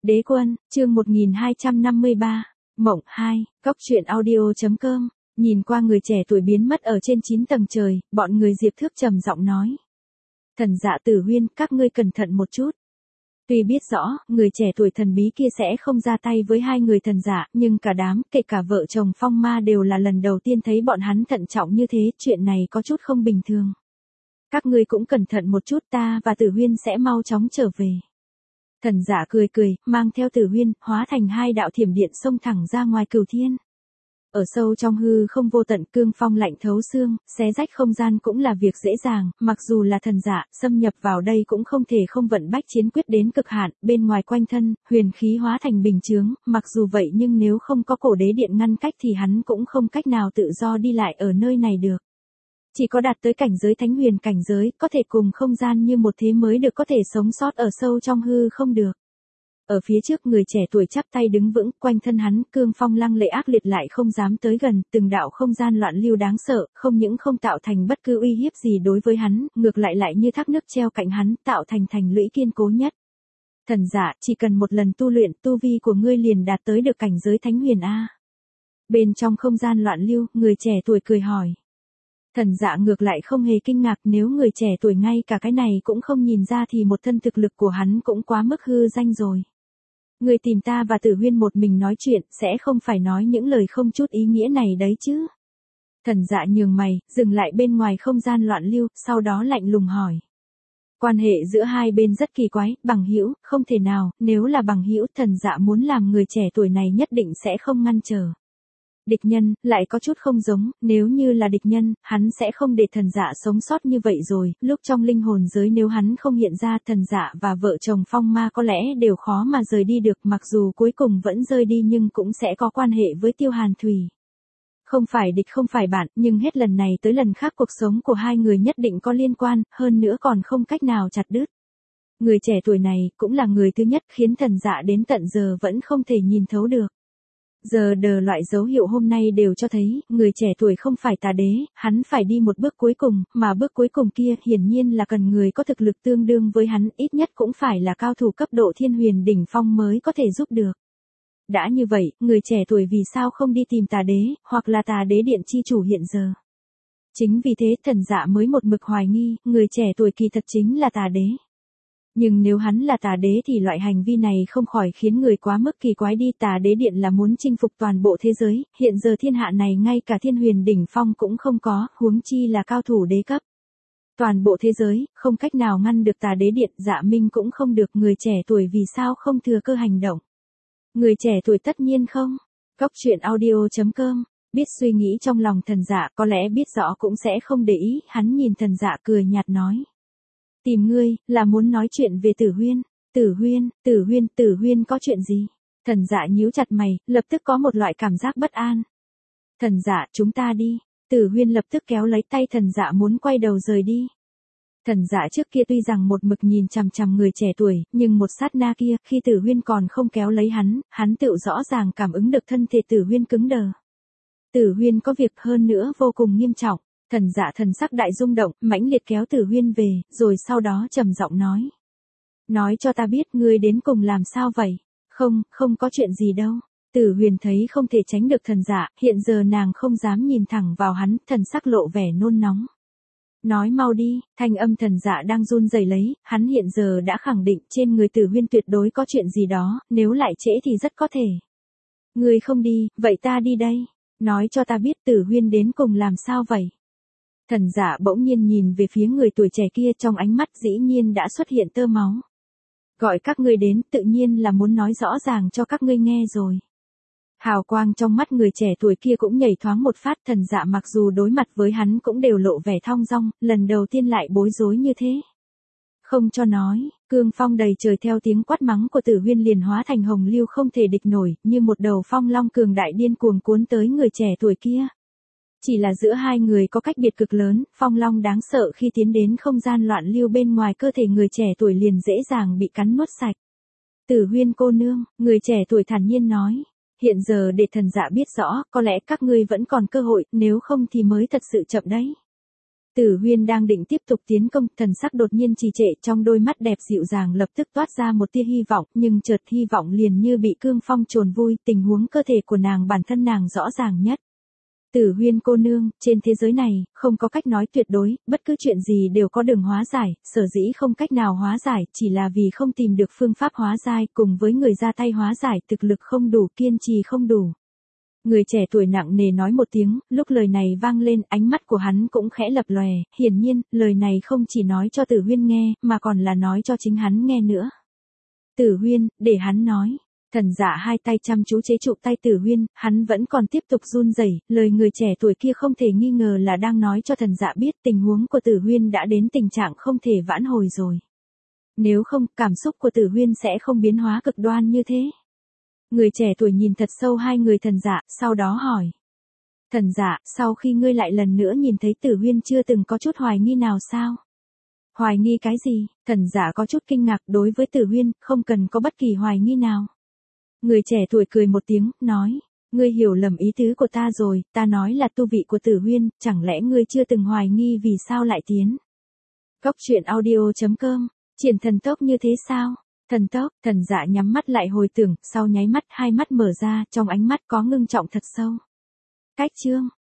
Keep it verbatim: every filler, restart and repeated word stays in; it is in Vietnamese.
Đế quân, chương một nghìn hai trăm năm mươi ba, Mộng hai, Cốc truyện audio chấm com. Nhìn qua người trẻ tuổi biến mất ở trên chín tầng trời, bọn người Diệp Thước trầm giọng nói. Thần Dạ Tử Huyên, các ngươi cẩn thận một chút. Tuy biết rõ, người trẻ tuổi thần bí kia sẽ không ra tay với hai người thần dạ, nhưng cả đám, kể cả vợ chồng Phong Ma đều là lần đầu tiên thấy bọn hắn thận trọng như thế, chuyện này có chút không bình thường. Các ngươi cũng cẩn thận một chút, ta và Tử Huyên sẽ mau chóng trở về. Thần Dạ cười cười, mang theo Tử Huyên, hóa thành hai đạo thiểm điện xông thẳng ra ngoài cửu thiên. Ở sâu trong hư không vô tận, cương phong lạnh thấu xương, xé rách không gian cũng là việc dễ dàng, mặc dù là thần dạ, xâm nhập vào đây cũng không thể không vận bách chiến quyết đến cực hạn, bên ngoài quanh thân, huyền khí hóa thành bình chướng, mặc dù vậy nhưng nếu không có cổ đế điện ngăn cách thì hắn cũng không cách nào tự do đi lại ở nơi này được. Chỉ có đạt tới cảnh giới thánh huyền cảnh giới, có thể cùng không gian như một thế mới được có thể sống sót ở sâu trong hư không được. Ở phía trước người trẻ tuổi chắp tay đứng vững, quanh thân hắn, cương phong lăng lệ ác liệt lại không dám tới gần, từng đạo không gian loạn lưu đáng sợ, không những không tạo thành bất cứ uy hiếp gì đối với hắn, ngược lại lại như thác nước treo cạnh hắn, tạo thành thành lũy kiên cố nhất. Thần Dạ, chỉ cần một lần tu luyện, tu vi của ngươi liền đạt tới được cảnh giới thánh huyền A. Bên trong không gian loạn lưu, người trẻ tuổi cười hỏi. Thần Dạ ngược lại không hề kinh ngạc, nếu người trẻ tuổi ngay cả cái này cũng không nhìn ra thì một thân thực lực của hắn cũng quá mức hư danh rồi. Người tìm ta và Tử Huyên một mình nói chuyện, sẽ không phải nói những lời không chút ý nghĩa này đấy chứ. Thần Dạ nhường mày, dừng lại bên ngoài không gian loạn lưu, sau đó lạnh lùng hỏi. Quan hệ giữa hai bên rất kỳ quái, bằng hữu, không thể nào, nếu là bằng hữu, Thần Dạ muốn làm người trẻ tuổi này nhất định sẽ không ngăn trở. Địch nhân, lại có chút không giống, nếu như là địch nhân, hắn sẽ không để thần dạ sống sót như vậy rồi, lúc trong linh hồn giới nếu hắn không hiện ra, thần dạ và vợ chồng Phong Ma có lẽ đều khó mà rời đi được, mặc dù cuối cùng vẫn rời đi nhưng cũng sẽ có quan hệ với Tiêu Hàn Thủy. Không phải địch không phải bạn, nhưng hết lần này tới lần khác cuộc sống của hai người nhất định có liên quan, hơn nữa còn không cách nào chặt đứt. Người trẻ tuổi này, cũng là người thứ nhất khiến thần dạ đến tận giờ vẫn không thể nhìn thấu được. Giờ đờ loại dấu hiệu hôm nay đều cho thấy, người trẻ tuổi không phải tà đế, hắn phải đi một bước cuối cùng, mà bước cuối cùng kia hiển nhiên là cần người có thực lực tương đương với hắn, ít nhất cũng phải là cao thủ cấp độ thiên huyền đỉnh phong mới có thể giúp được. Đã như vậy, người trẻ tuổi vì sao không đi tìm tà đế, hoặc là tà đế điện chi chủ hiện giờ? Chính vì thế thần dạ mới một mực hoài nghi, người trẻ tuổi kỳ thật chính là tà đế. Nhưng nếu hắn là tà đế thì loại hành vi này không khỏi khiến người quá mức kỳ quái đi, tà đế điện là muốn chinh phục toàn bộ thế giới, hiện giờ thiên hạ này ngay cả thiên huyền đỉnh phong cũng không có, huống chi là cao thủ đế cấp. Toàn bộ thế giới, không cách nào ngăn được tà đế điện, Dạ Minh cũng không được, người trẻ tuổi vì sao không thừa cơ hành động. Người trẻ tuổi tất nhiên không. Cốc truyện audio chấm com, biết suy nghĩ trong lòng thần dạ, có lẽ biết rõ cũng sẽ không để ý, hắn nhìn thần dạ cười nhạt nói. Tìm ngươi, là muốn nói chuyện về Tử Huyên. Tử Huyên, Tử Huyên, Tử Huyên có chuyện gì? Thần dạ nhíu chặt mày, lập tức có một loại cảm giác bất an. Thần dạ, chúng ta đi. Tử Huyên lập tức kéo lấy tay thần dạ muốn quay đầu rời đi. Thần dạ trước kia tuy rằng một mực nhìn chằm chằm người trẻ tuổi, nhưng một sát na kia, khi Tử Huyên còn không kéo lấy hắn, hắn tự rõ ràng cảm ứng được thân thể Tử Huyên cứng đờ. Tử Huyên có việc, hơn nữa vô cùng nghiêm trọng. Thần dạ thần sắc đại rung động, mãnh liệt kéo Tử Huyên về, rồi sau đó trầm giọng nói. Nói cho ta biết ngươi đến cùng làm sao vậy? Không, không có chuyện gì đâu. Tử Huyên thấy không thể tránh được thần dạ, hiện giờ nàng không dám nhìn thẳng vào hắn, thần sắc lộ vẻ nôn nóng. Nói mau đi, thanh âm thần dạ đang run rẩy lấy, hắn hiện giờ đã khẳng định trên người Tử Huyên tuyệt đối có chuyện gì đó, nếu lại trễ thì rất có thể. Ngươi không đi, vậy ta đi đây. Nói cho ta biết Tử Huyên đến cùng làm sao vậy? Thần dạ bỗng nhiên nhìn về phía người tuổi trẻ kia, trong ánh mắt dĩ nhiên đã xuất hiện tơ máu. Gọi các ngươi đến, tự nhiên là muốn nói rõ ràng cho các ngươi nghe rồi. Hào quang trong mắt người trẻ tuổi kia cũng nhảy thoáng một phát, thần dạ mặc dù đối mặt với hắn cũng đều lộ vẻ thong dong, lần đầu tiên lại bối rối như thế. Không cho nói, cương phong đầy trời theo tiếng quát mắng của Tử Huyên liền hóa thành hồng lưu không thể địch nổi, như một đầu phong long cường đại điên cuồng cuốn tới người trẻ tuổi kia. Chỉ là giữa hai người có cách biệt cực lớn, phong long đáng sợ khi tiến đến không gian loạn lưu bên ngoài cơ thể người trẻ tuổi liền dễ dàng bị cắn nuốt sạch. Tử Huyên cô nương, người trẻ tuổi thản nhiên nói, hiện giờ để thần dạ biết rõ, có lẽ các ngươi vẫn còn cơ hội, nếu không thì mới thật sự chậm đấy. Tử Huyên đang định tiếp tục tiến công, thần sắc đột nhiên trì trệ, trong đôi mắt đẹp dịu dàng lập tức toát ra một tia hy vọng, nhưng chợt hy vọng liền như bị cương phong trồn vui, tình huống cơ thể của nàng bản thân nàng rõ ràng nhất. Tử Huyên cô nương, trên thế giới này, không có cách nói tuyệt đối, bất cứ chuyện gì đều có đường hóa giải, sở dĩ không cách nào hóa giải, chỉ là vì không tìm được phương pháp hóa giải, cùng với người ra tay hóa giải, thực lực không đủ, kiên trì không đủ. Người trẻ tuổi nặng nề nói một tiếng, lúc lời này vang lên, ánh mắt của hắn cũng khẽ lập lòe, hiển nhiên, lời này không chỉ nói cho Tử Huyên nghe, mà còn là nói cho chính hắn nghe nữa. Tử Huyên, để hắn nói. Thần Dạ hai tay chăm chú chế trụ tay Tử Huyên, hắn vẫn còn tiếp tục run rẩy, lời người trẻ tuổi kia không thể nghi ngờ là đang nói cho Thần Dạ biết tình huống của Tử Huyên đã đến tình trạng không thể vãn hồi rồi. Nếu không, cảm xúc của Tử Huyên sẽ không biến hóa cực đoan như thế. Người trẻ tuổi nhìn thật sâu hai người Thần Dạ, sau đó hỏi. Thần Dạ, sau khi ngươi lại lần nữa nhìn thấy Tử Huyên chưa từng có chút hoài nghi nào sao? Hoài nghi cái gì? Thần Dạ có chút kinh ngạc, đối với Tử Huyên, không cần có bất kỳ hoài nghi nào. Người trẻ tuổi cười một tiếng, nói, ngươi hiểu lầm ý tứ của ta rồi, ta nói là tu vị của Tử Huyên, chẳng lẽ ngươi chưa từng hoài nghi vì sao lại tiến? Cốc truyện audio chấm com, triển thần tốc như thế sao? Thần tốc, Thần Dạ nhắm mắt lại hồi tưởng, sau nháy mắt hai mắt mở ra, trong ánh mắt có ngưng trọng thật sâu. Cách chương